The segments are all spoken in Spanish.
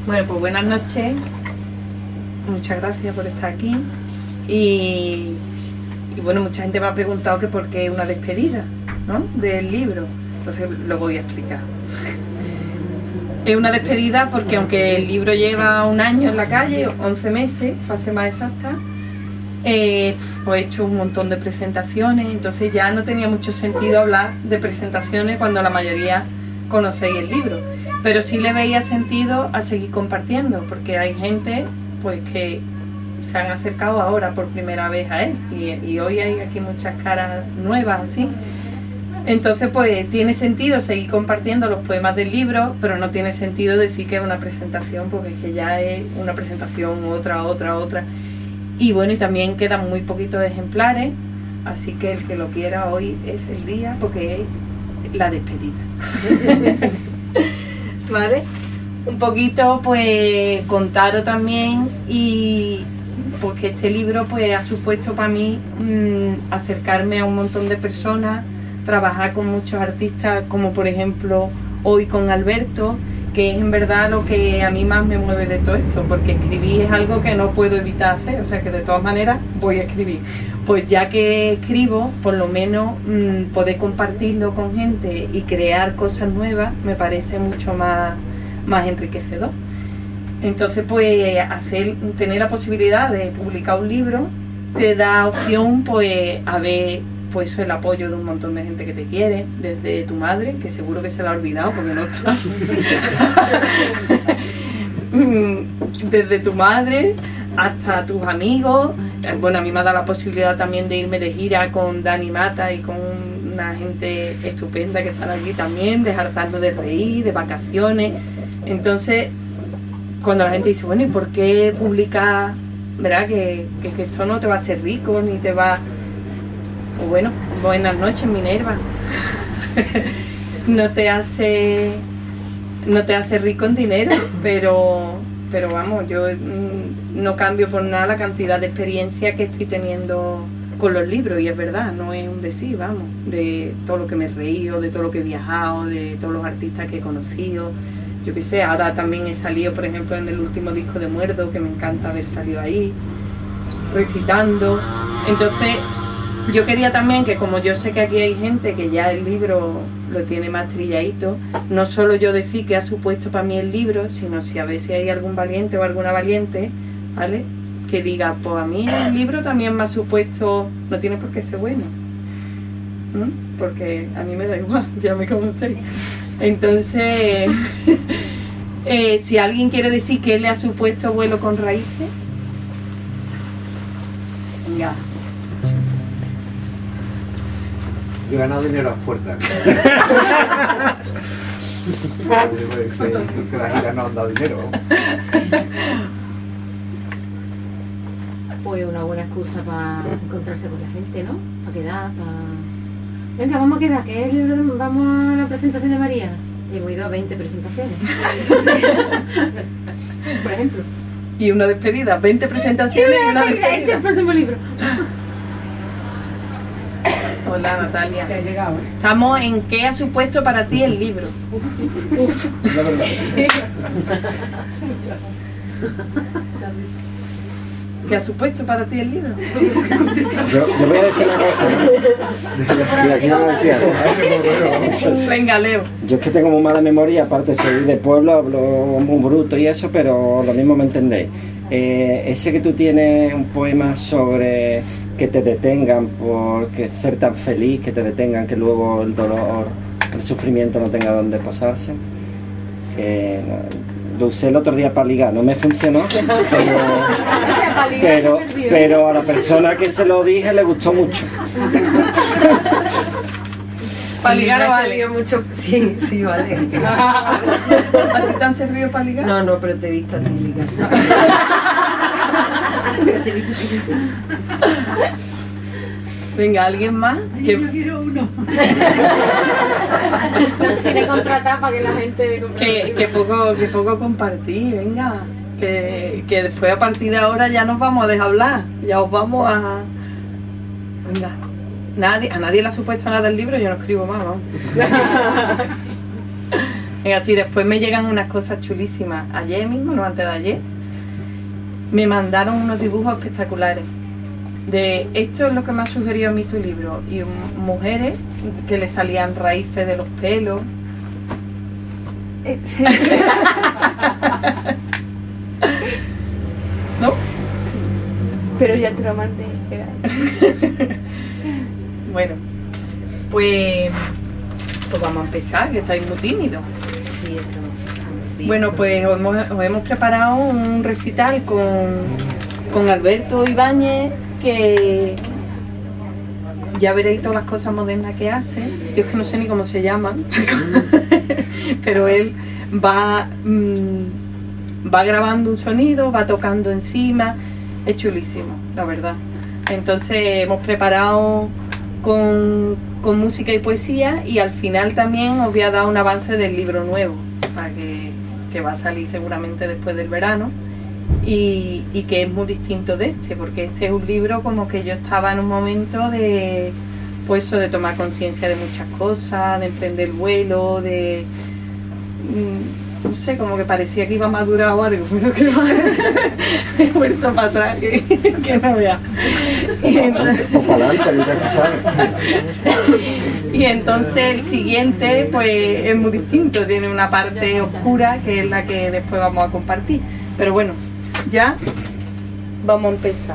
Bueno, pues buenas noches. Muchas gracias por estar aquí. Y bueno, mucha gente me ha preguntado que por qué una despedida, ¿no?, del libro. Entonces lo voy a explicar. Es una despedida porque aunque el libro lleva 1 año en la calle, 11 meses, para ser más exacta, pues he hecho un montón de presentaciones, entonces ya no tenía mucho sentido hablar de presentaciones cuando la mayoría conocéis el libro. Pero sí le veía sentido a seguir compartiendo, porque hay gente pues que se han acercado ahora por primera vez a él y hoy hay aquí muchas caras nuevas así. Entonces pues tiene sentido seguir compartiendo los poemas del libro, pero no tiene sentido decir que es una presentación, porque es que ya es una presentación, otra. Y bueno, y también quedan muy poquitos ejemplares, así que el que lo quiera hoy es el día, porque es la despedida. ¿Vale? Un poquito pues contaros también, y porque este libro pues ha supuesto para mí acercarme a un montón de personas, trabajar con muchos artistas, como por ejemplo hoy con Alberto, que es en verdad lo que a mí más me mueve de todo esto, porque escribir es algo que no puedo evitar hacer, o sea que de todas maneras voy a escribir. Pues ya que escribo, por lo menos poder compartirlo con gente y crear cosas nuevas me parece mucho más enriquecedor. Entonces pues tener la posibilidad de publicar un libro te da opción pues a ver pues el apoyo de un montón de gente que te quiere, desde tu madre, que seguro que se la ha olvidado porque no está, desde tu madre hasta tus amigos. Bueno, a mí me ha dado la posibilidad también de irme de gira con Dani Mata y con una gente estupenda que están aquí también, de hartarnos de reír, de vacaciones. Entonces, cuando la gente dice, bueno, ¿y por qué publicas? ¿Verdad? Que esto no te va a hacer rico, ni te va... Pues bueno, buenas noches, Minerva. no te hace rico en dinero, pero vamos, yo no cambio por nada la cantidad de experiencia que estoy teniendo con los libros, y es verdad, no es un decir, vamos, de todo lo que me he reído, de todo lo que he viajado, de todos los artistas que he conocido. Yo qué sé, ahora también he salido, por ejemplo, en el último disco de Muerdo, que me encanta haber salido ahí, recitando. Entonces, yo quería también que, como yo sé que aquí hay gente que ya el libro lo tiene más trilladito, no solo yo decir que ha supuesto para mí el libro, sino si a ver si hay algún valiente o alguna valiente, ¿vale?, que diga, pues a mí el libro también me ha supuesto, no tiene por qué ser bueno, porque a mí me da igual, ya me conocéis. Entonces, si alguien quiere decir que le ha supuesto Vuelo con Raíces, venga. Yo he ganado dinero a puertas. Que la gira no han dado dinero. Pues una buena excusa para encontrarse con la gente, ¿no? Para quedar, Venga, vamos a quedar, que vamos a la presentación de María. Y hemos ido a 20 presentaciones. Por ejemplo. Y una despedida, 20 presentaciones y una despedida. Ese es el próximo libro. Hola, Natalia. Se ha llegado, ¿eh? Estamos en ¿qué ha supuesto para ti el libro? Uf. ¿Qué ha supuesto para ti el libro? Yo voy a decir una cosa, ¿no? Mira, aquí no me decía. Venga, Leo. Yo es que tengo muy mala memoria, aparte soy de pueblo, hablo muy bruto y eso, pero lo mismo me entendéis. Ese que tú tienes un poema sobre que te detengan por ser tan feliz, que te detengan, que luego el dolor, el sufrimiento no tenga dónde posarse. Lo usé el otro día para ligar, no me funcionó, pero a la persona que se lo dije le gustó mucho. Para ligar vale. Mucho. Sí, vale. ¿A ti te han servido para ligar? No, pero te he visto a ti ligar. Venga, ¿alguien más? Yo quiero uno. Tiene contratar para que la gente... Que poco compartí, venga. Que después a partir de ahora ya nos vamos a dejar hablar. Ya os vamos a... Venga. A nadie le ha supuesto nada del libro, yo no escribo más, vamos. Venga, sí, después me llegan unas cosas chulísimas. Ayer mismo, no antes de ayer, me mandaron unos dibujos espectaculares. De esto es lo que me ha sugerido a mí tu libro. Y mujeres que le salían raíces de los pelos. ¿No? Pero ya te lo mandé. Bueno, pues vamos a empezar, que estáis muy tímidos. Sí, estamos. Bueno, pues os hemos preparado un recital con Alberto Ibáñez, que ya veréis todas las cosas modernas que hace. Yo es que no sé ni cómo se llaman, pero él va grabando un sonido, va tocando encima, es chulísimo, la verdad. Entonces hemos preparado con música y poesía, y al final también os voy a dar un avance del libro nuevo, para que va a salir seguramente después del verano, y que es muy distinto de este, porque este es un libro como que yo estaba en un momento de, pues eso, de tomar conciencia de muchas cosas, de emprender vuelo, de no sé, como que parecía que iba a madurar o algo, pero que he vuelto para atrás, que no vea. O para adelante, nunca se sabe. Y entonces el siguiente pues es muy distinto, tiene una parte oscura que es la que después vamos a compartir. Pero bueno, ya vamos a empezar.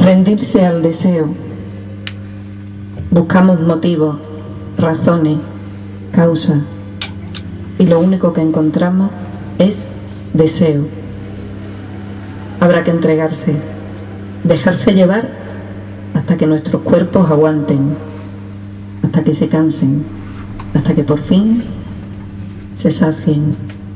Rendirse al deseo. Buscamos motivos, razones, causas, y lo único que encontramos es deseo. Habrá que entregarse, dejarse llevar hasta que nuestros cuerpos aguanten, hasta que se cansen, hasta que por fin se sacien.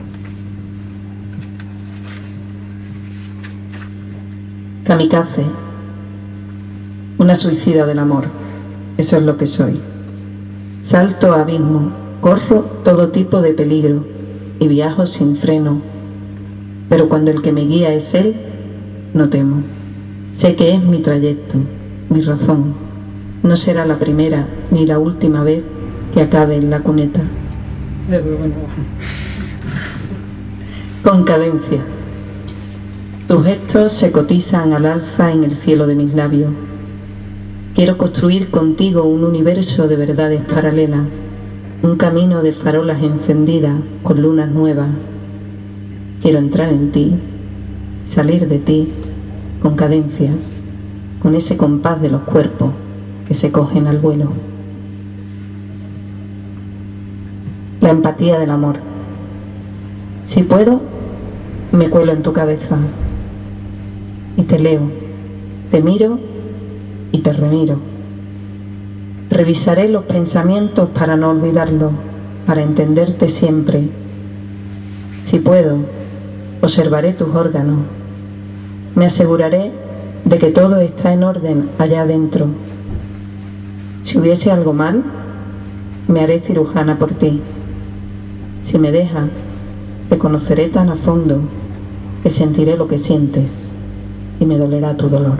Kamikaze, una suicida del amor, eso es lo que soy. Salto a abismo, corro todo tipo de peligro y viajo sin freno, pero cuando el que me guía es él, no temo. Sé que es mi trayecto, mi razón. No será la primera ni la última vez que acabe en la cuneta. Con cadencia. Tus gestos se cotizan al alza en el cielo de mis labios. Quiero construir contigo un universo de verdades paralelas, un camino de farolas encendidas con lunas nuevas. Quiero entrar en ti, salir de ti, con cadencia, con ese compás de los cuerpos que se cogen al vuelo. La empatía del amor. Si puedo, me cuelo en tu cabeza y te leo, te miro y te remiro. Revisaré los pensamientos para no olvidarlos, para entenderte siempre. Si puedo, observaré tus órganos. Me aseguraré de que todo está en orden allá adentro. Si hubiese algo mal, me haré cirujana por ti. Si me dejas, te conoceré tan a fondo que sentiré lo que sientes y me dolerá tu dolor.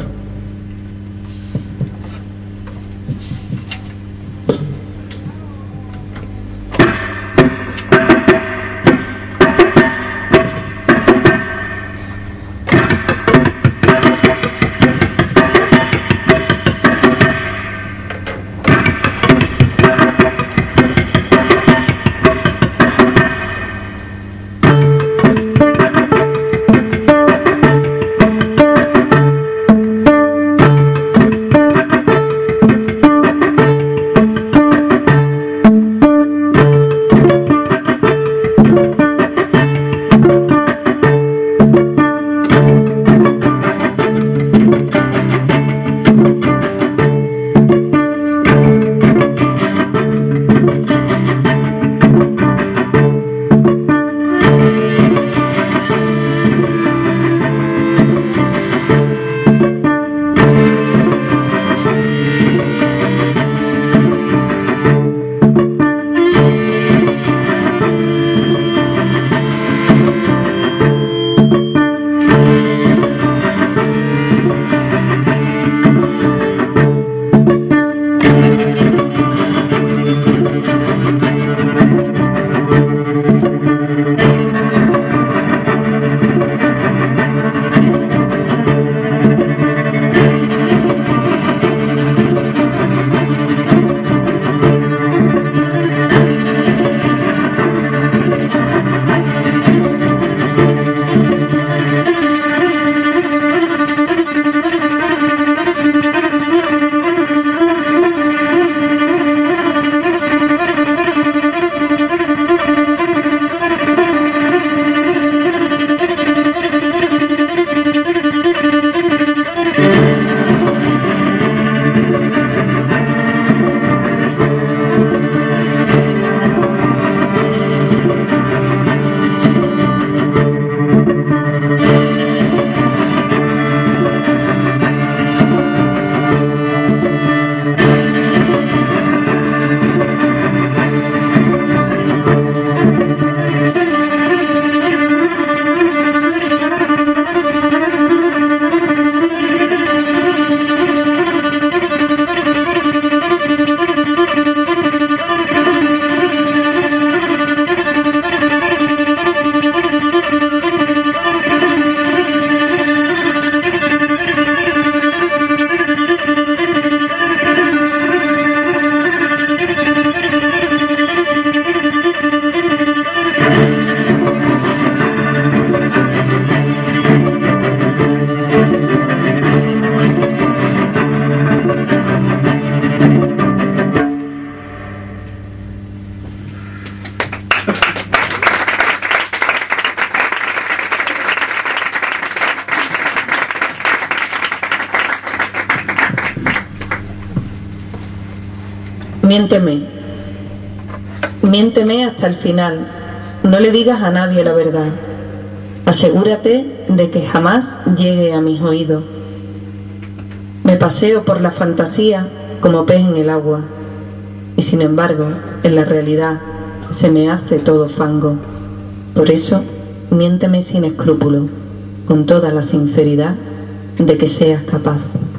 Miénteme. Miénteme hasta el final. No le digas a nadie la verdad. Asegúrate de que jamás llegue a mis oídos. Me paseo por la fantasía como pez en el agua. Y sin embargo, en la realidad, se me hace todo fango. Por eso, miénteme sin escrúpulo, con toda la sinceridad de que seas capaz.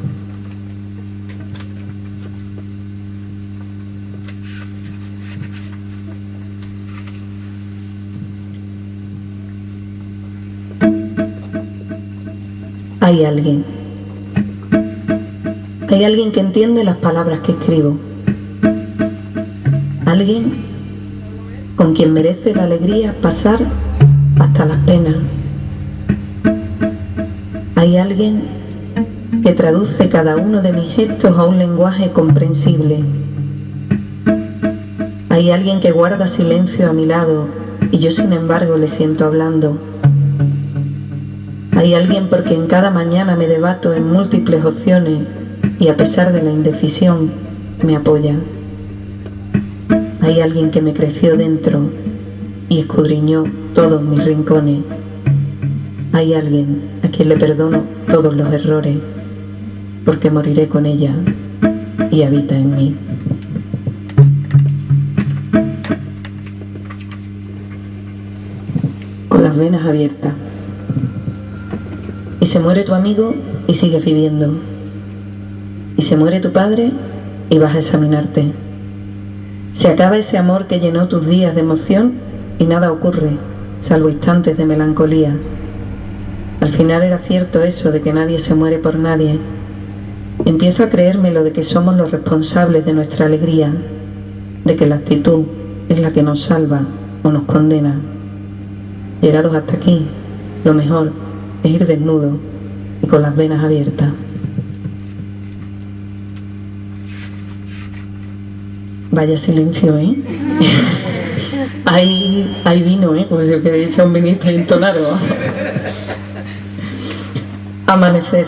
Hay alguien. Hay alguien que entiende las palabras que escribo. Alguien con quien merece la alegría pasar hasta las penas. Hay alguien que traduce cada uno de mis gestos a un lenguaje comprensible. Hay alguien que guarda silencio a mi lado y yo sin embargo le siento hablando. Hay alguien por quien cada mañana me debato en múltiples opciones y a pesar de la indecisión me apoya. Hay alguien que me creció dentro y escudriñó todos mis rincones. Hay alguien a quien le perdono todos los errores porque moriré con ella y habita en mí. Con las venas abiertas. Y se muere tu amigo y sigues viviendo. Y se muere tu padre y vas a examinarte. Se acaba ese amor que llenó tus días de emoción y nada ocurre, salvo instantes de melancolía. Al final era cierto eso de que nadie se muere por nadie. Empiezo a creerme lo de que somos los responsables de nuestra alegría, de que la actitud es la que nos salva o nos condena. Llegados hasta aquí, lo mejor es ir desnudo y con las venas abiertas. Vaya silencio, ¿eh? Hay vino, ¿eh? Pues yo que he hecho un vinito entonado. Amanecer.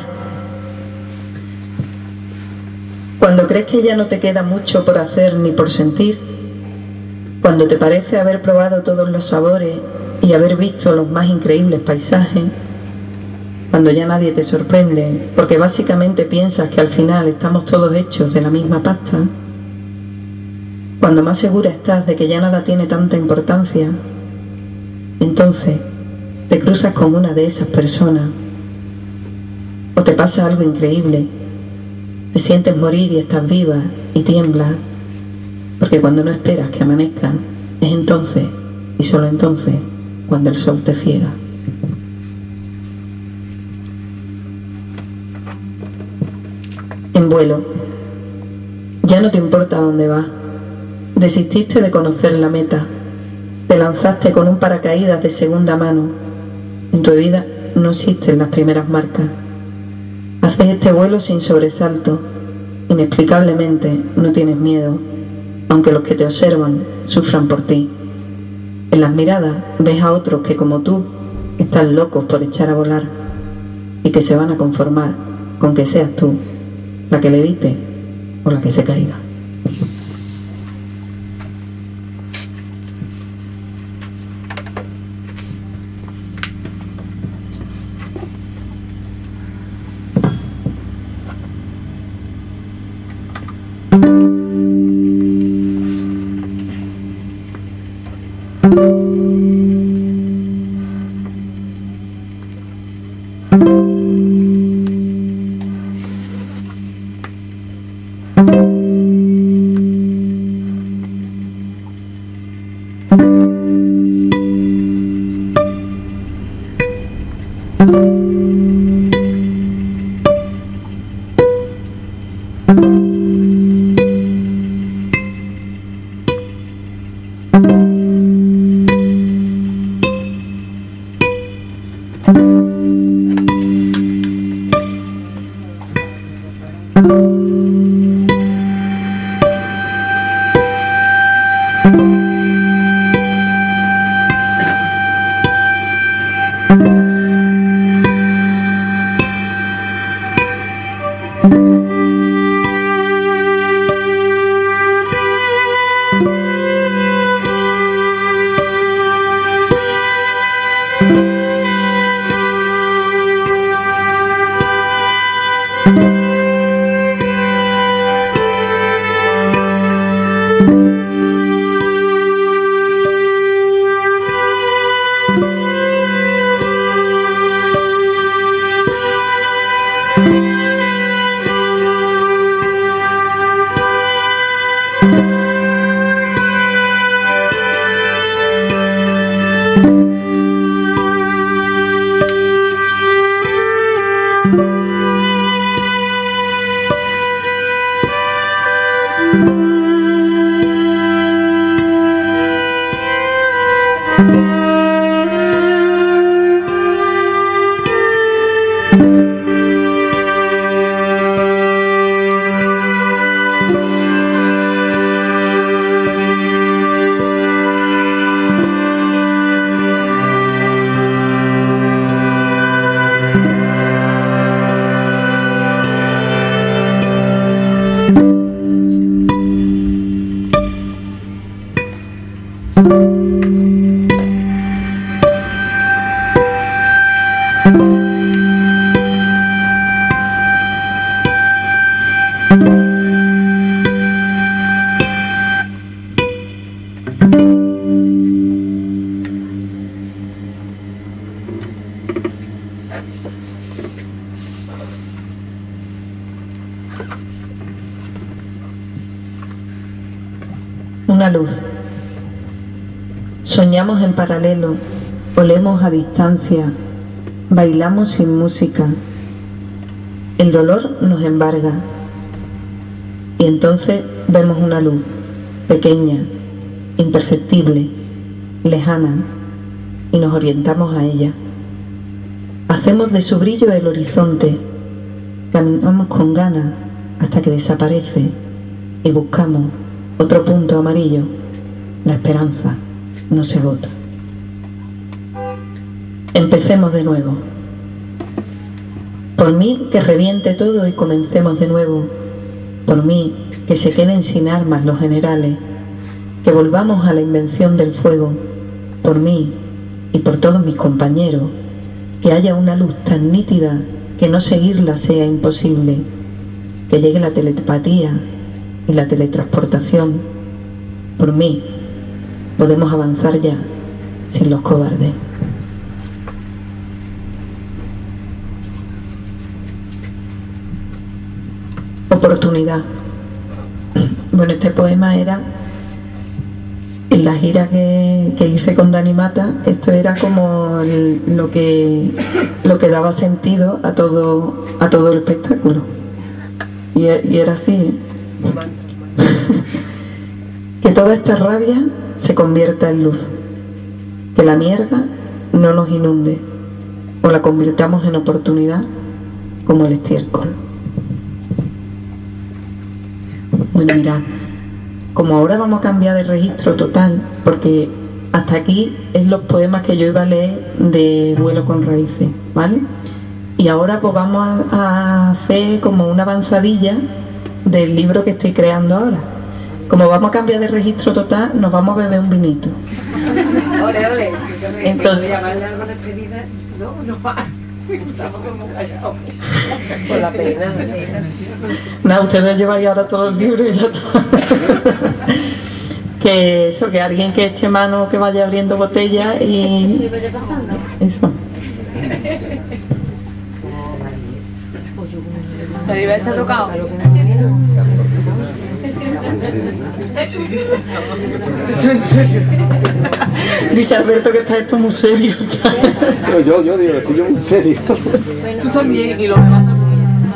Cuando crees que ya no te queda mucho por hacer ni por sentir, cuando te parece haber probado todos los sabores y haber visto los más increíbles paisajes, cuando ya nadie te sorprende, porque básicamente piensas que al final estamos todos hechos de la misma pasta, cuando más segura estás de que ya nada tiene tanta importancia, entonces te cruzas con una de esas personas o te pasa algo increíble, te sientes morir y estás viva y tiemblas, porque cuando no esperas que amanezca, es entonces y solo entonces cuando el sol te ciega. En vuelo. Ya no te importa dónde vas. Desististe de conocer la meta. Te lanzaste con un paracaídas de segunda mano. En tu vida no existen las primeras marcas. Haces este vuelo sin sobresalto. Inexplicablemente no tienes miedo, aunque los que te observan sufran por ti. En las miradas ves a otros que como tú están locos por echar a volar y que se van a conformar con que seas tú la que levite o la que se caiga. Una luz. Soñamos en paralelo, olemos a distancia, bailamos sin música. El dolor nos embarga. Y entonces vemos una luz, pequeña, imperceptible, lejana, y nos orientamos a ella. Hacemos de su brillo el horizonte, caminamos con ganas hasta que desaparece y buscamos otro punto amarillo. La esperanza no se agota. Empecemos de nuevo. Por mí que reviente todo y comencemos de nuevo. Por mí que se queden sin armas los generales, que volvamos a la invención del fuego. Por mí y por todos mis compañeros, que haya una luz tan nítida que no seguirla sea imposible, que llegue la telepatía y la teletransportación. Por mí podemos avanzar ya sin los cobardes. Oportunidad. Bueno, este poema era en la gira que hice con Dani Mata. Esto era como lo que daba sentido a todo el espectáculo, y era así, ¿eh? Que toda esta rabia se convierta en luz, que la mierda no nos inunde, o la convirtamos en oportunidad como el estiércol. Bueno, mirad, como ahora vamos a cambiar de registro total, porque hasta aquí es los poemas que yo iba a leer de Vuelo con raíces, ¿vale? Y ahora pues vamos a hacer como una avanzadilla del libro que estoy creando ahora. Como vamos a cambiar de registro total, nos vamos a beber un vinito. Ole, ole. Entonces, llamarle algo despedida, no va. Estamos como callados. Por la pena. nada, ustedes lleváis ahora todo el libro y ya está. Que eso, que alguien que eche mano, que vaya abriendo botellas y... ¿Qué vaya pasando? Eso. Arriba está tocado. Esto en serio. Dice Alberto que está esto muy serio. Yo digo, estoy yo muy serio. Tú también y los demás también.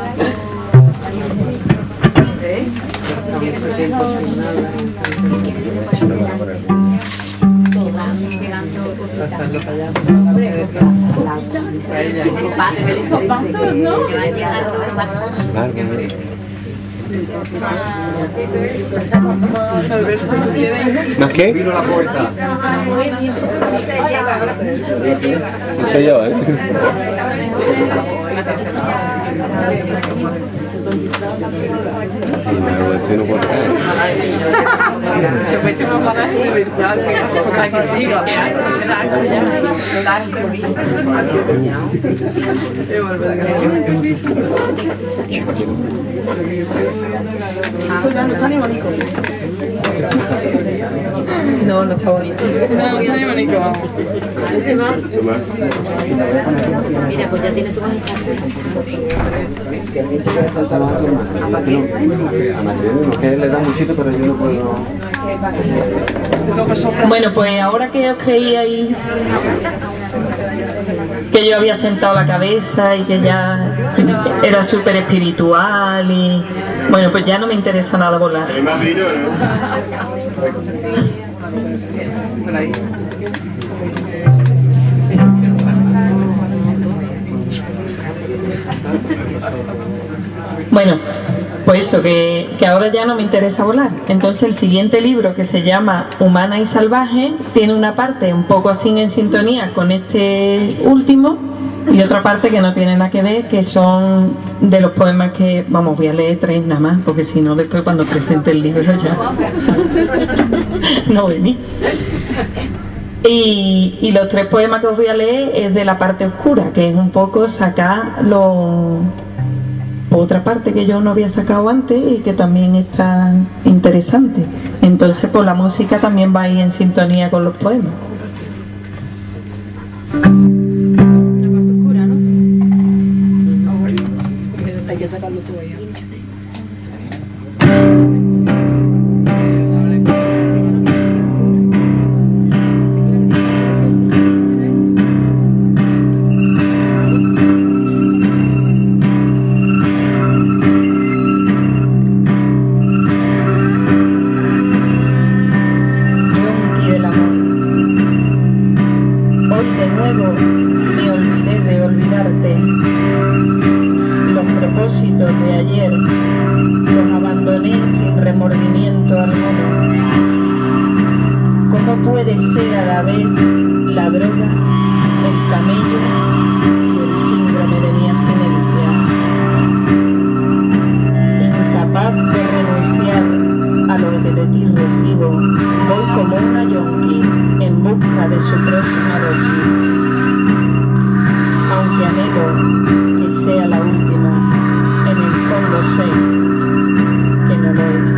¿Más qué? Vino la poeta. No sé yo, ¿eh? Sí, no, estoy no puedo caer. Se fuese más para la libertad, para que siga. Eso ya no está ni bonito. No, no está bonito. No está ni bonito, vamos. Mira, pues ya tienes tu bajista. Que le da muchito, pero yo no puedo. Bueno, pues ahora que os creíais que yo había sentado la cabeza y que ya era súper espiritual y... Bueno, pues ya no me interesa nada volar. Bueno, pues eso, que ahora ya no me interesa volar. Entonces el siguiente libro, que se llama Humana y Salvaje, tiene una parte un poco así en sintonía con este último y otra parte que no tiene nada que ver, que son de los poemas que, vamos, voy a leer 3 nada más, porque si no después cuando presente el libro ya no vení. Y los 3 poemas que os voy a leer es de la parte oscura, que es un poco sacar otra parte que yo no había sacado antes y que también está interesante. Entonces pues la música también va ahí en sintonía con los poemas. La parte oscura, ¿no? Hay que sacarlo tú ahí. hoy de nuevo me olvidé de olvidarte. Los propósitos de ayer los abandoné sin remordimiento alguno. ¿Cómo puede ser a la vez la droga, el camello y el síndrome de mi abstinencia? Incapaz de renunciar a lo que de ti recibo, voy como una yonki en busca de su próxima dosis. Aunque anhelo que sea la última, en el fondo sé que no lo es.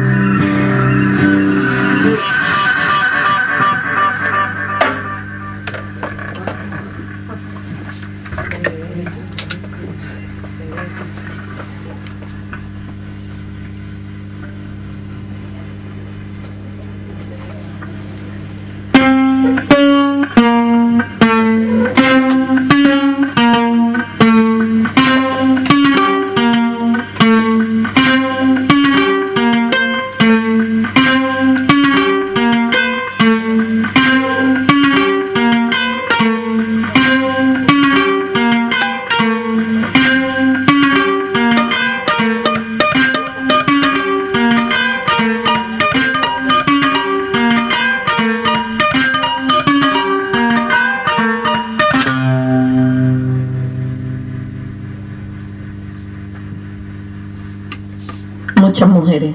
Muchas mujeres.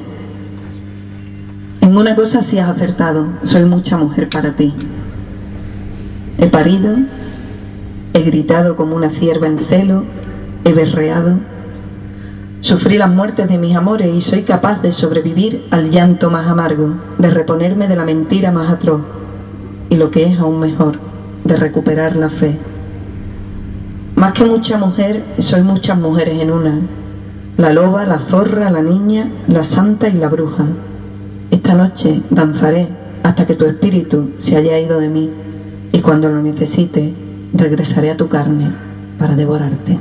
En una cosa sí has acertado, soy mucha mujer para ti. He parido, he gritado como una cierva en celo, he berreado, sufrí las muertes de mis amores y soy capaz de sobrevivir al llanto más amargo, de reponerme de la mentira más atroz y lo que es aún mejor, de recuperar la fe. Más que mucha mujer, soy muchas mujeres en una. La loba, la zorra, la niña, la santa y la bruja. Esta noche danzaré hasta que tu espíritu se haya ido de mí y cuando lo necesite regresaré a tu carne para devorarte.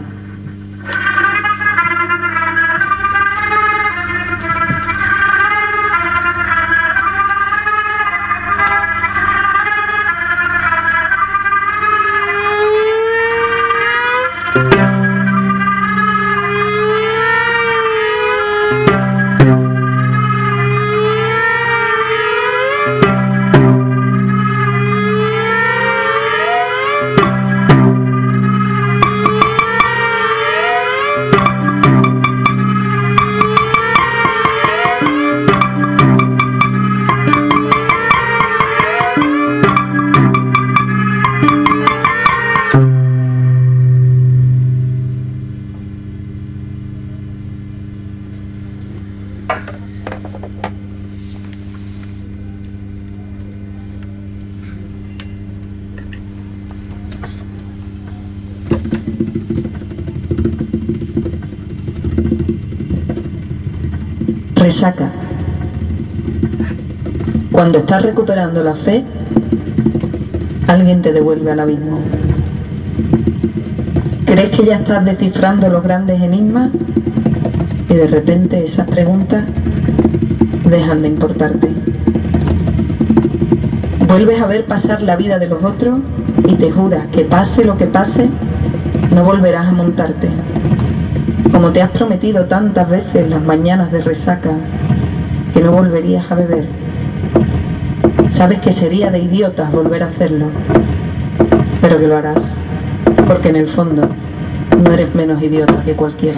Resaca. Cuando estás recuperando la fe, alguien te devuelve al abismo. ¿Crees que ya estás descifrando los grandes enigmas? Y de repente esas preguntas dejan de importarte. Vuelves a ver pasar la vida de los otros y te juras que pase lo que pase, no volverás a montarte. Como te has prometido tantas veces las mañanas de resaca, que no volverías a beber. Sabes que sería de idiotas volver a hacerlo, pero que lo harás, porque en el fondo no eres menos idiota que cualquiera.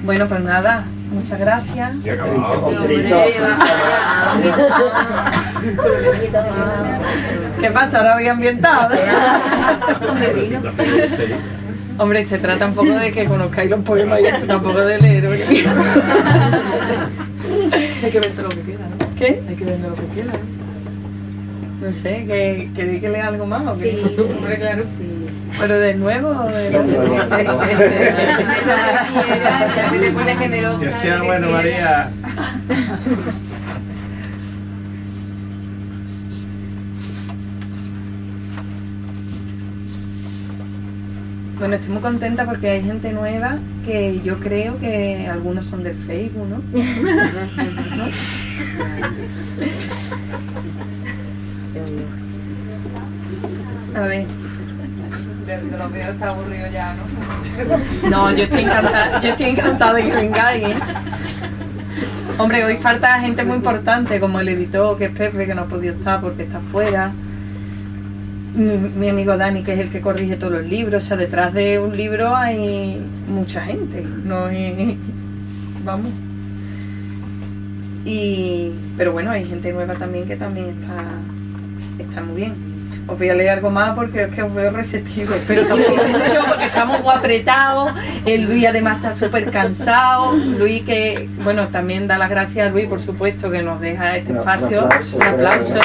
Bueno, pues nada, muchas gracias. ¿Qué pasa? Ahora voy ambientado. Hombre, se trata un poco de que conozcáis los poemas y eso, tampoco de leer. Hay que ver todo lo que queda, ¿no? ¿Qué? Hay que ver lo que queda, ¿no? No sé, ¿queréis que lea algo más o qué? Sí, hombre, claro. Sí. ¿Pero de nuevo o de Ya que te pones generosa. Que sea bueno, María. Bueno, estoy muy contenta porque hay gente nueva que yo creo que algunos son del Facebook, ¿no? ¿No? A ver. De los videos está aburrido ya, ¿no? No, yo estoy encantada de que vengáis, ¿eh? Hombre, hoy falta gente muy importante, como el editor, que es Pepe, que no ha podido estar porque está fuera. Mi amigo Dani, que es el que corrige todos los libros. O sea, detrás de un libro hay mucha gente, no es... Vamos. Pero bueno, hay gente nueva también que también está muy bien. Os voy a leer algo más porque es que os veo receptivos, pero tampoco mucho porque estamos muy apretados. El Luis además está súper cansado. Luis, que bueno, también da las gracias a Luis, por supuesto, que nos deja este espacio. Un aplauso.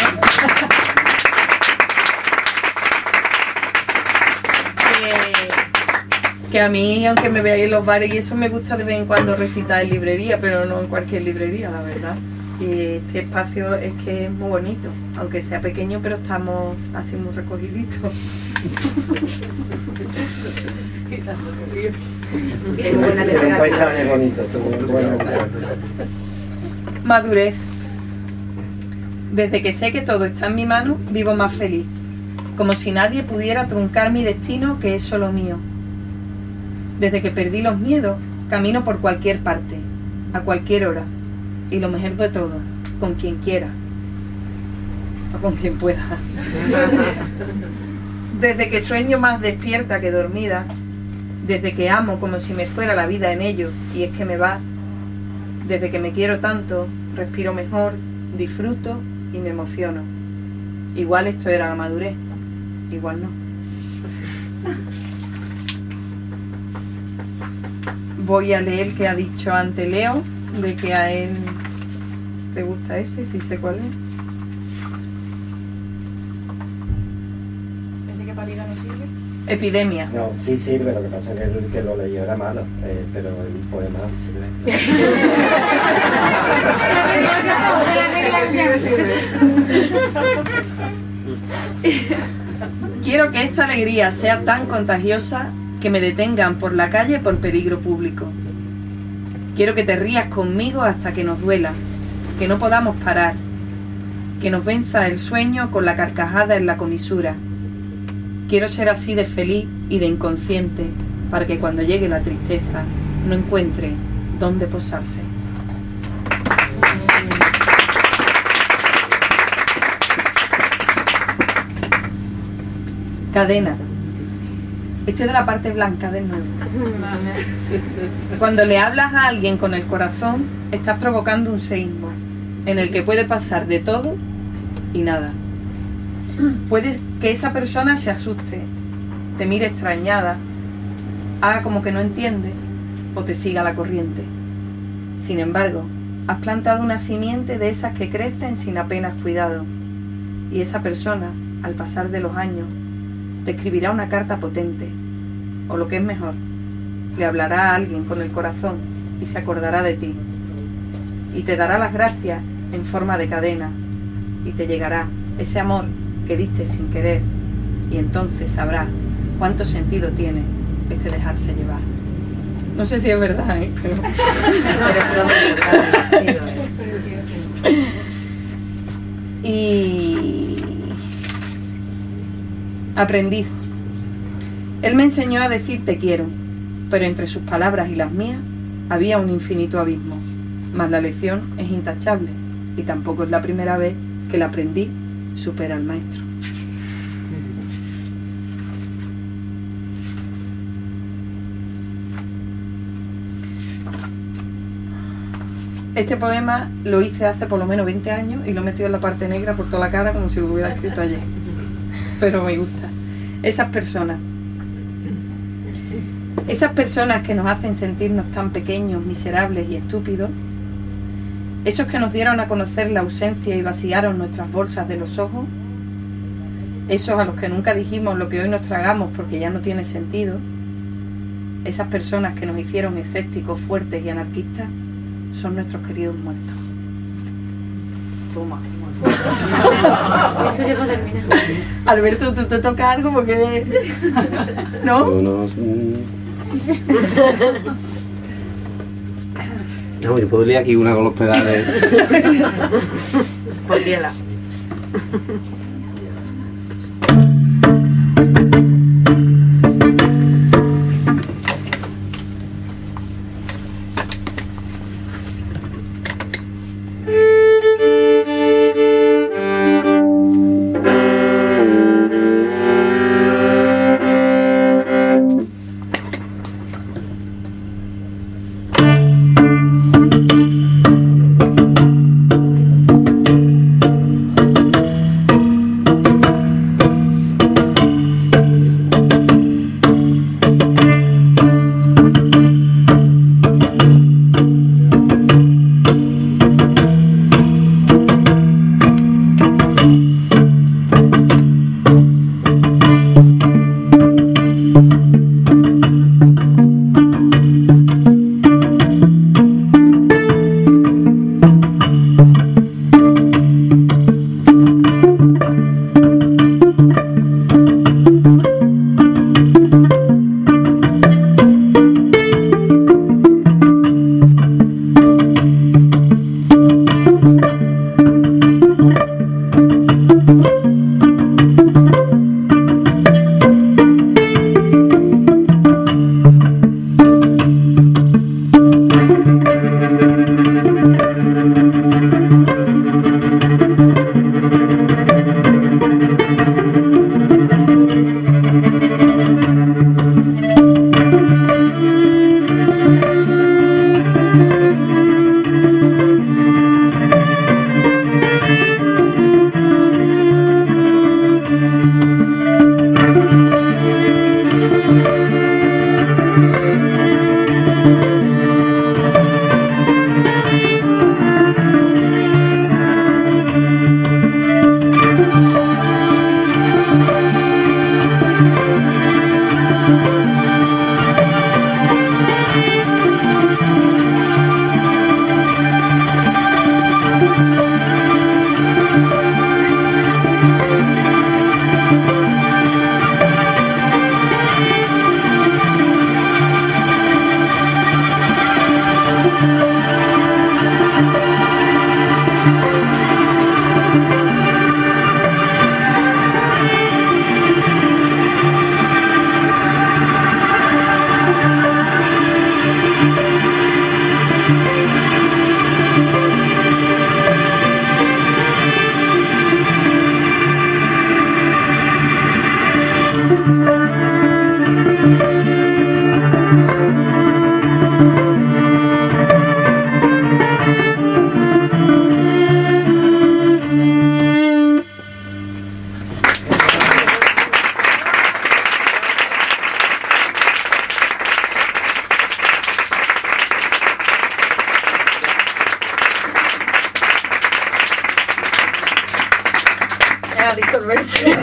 Que a mí, aunque me veáis en los bares y eso, me gusta de vez en cuando recitar en librería, pero no en cualquier librería, la verdad. Y este espacio es que es muy bonito, aunque sea pequeño, pero estamos así muy recogiditos. Un paisaje bonito, bueno. Madurez. Desde que sé que todo está en mi mano, vivo más feliz. Como si nadie pudiera truncar mi destino, que es solo mío. Desde que perdí los miedos, camino por cualquier parte, a cualquier hora. Y lo mejor de todo, con quien quiera. O con quien pueda. Desde que sueño más despierta que dormida. Desde que amo como si me fuera la vida en ello, y es que me va. Desde que me quiero tanto, respiro mejor, disfruto y me emociono. Igual esto era la madurez, igual no. Voy a leer que ha dicho antes Leo, de que a él le gusta ese, si sé cuál es. ¿Ese que palida no sirve? Epidemia. No, sí sirve, lo que pasa es que el que lo leyó era malo, pero el poema sirve. Quiero que esta alegría sea tan contagiosa que me detengan por la calle por peligro público. Quiero que te rías conmigo hasta que nos duela, que no podamos parar, que nos venza el sueño con la carcajada en la comisura. Quiero ser así de feliz y de inconsciente para que cuando llegue la tristeza no encuentre dónde posarse. Cadena. Este es de la parte blanca del nuevo. Cuando le hablas a alguien con el corazón, estás provocando un seísmo en el que puede pasar de todo y nada. Puede que esa persona se asuste, te mire extrañada, haga como que no entiende o te siga la corriente. Sin embargo, has plantado una simiente de esas que crecen sin apenas cuidado. Y esa persona, al pasar de los años, te escribirá una carta potente, o lo que es mejor, le hablará a alguien con el corazón y se acordará de ti, y te dará las gracias en forma de cadena, y te llegará ese amor que diste sin querer, y entonces sabrás cuánto sentido tiene este dejarse llevar. No sé si es verdad, pero... Y... aprendiz. Él me enseñó a decir te quiero, pero entre sus palabras y las mías había un infinito abismo. Mas la lección es intachable y tampoco es la primera vez que el aprendiz supera al maestro. este poema lo hice hace por lo menos 20 años y lo he metido en la parte negra por toda la cara como si lo hubiera escrito ayer. Pero me gusta. Esas personas que nos hacen sentirnos tan pequeños, miserables y estúpidos, esos que nos dieron a conocer la ausencia y vaciaron nuestras bolsas de los ojos, esos a los que nunca dijimos lo que hoy nos tragamos porque ya no tiene sentido, esas personas que nos hicieron escépticos, fuertes y anarquistas, son nuestros queridos muertos. Toma. Eso ya no termina. Alberto, ¿tú te tocas algo? Porque... ¿No? No, yo puedo liar aquí una con los pedales. Pues líala. A disolverse.